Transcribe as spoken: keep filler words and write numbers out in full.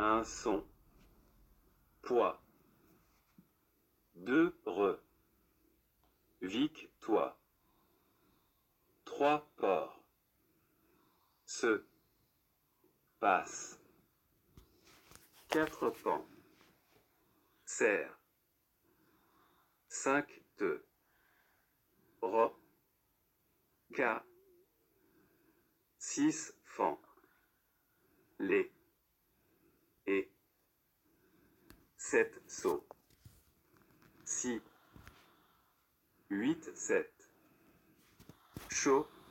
un son, poids, deux re, victoire, trois porcs, se, passe, quatre pans, serre, cinq te, ro, ca, six fan, les, et, sept saut, six, huit sept, chaud,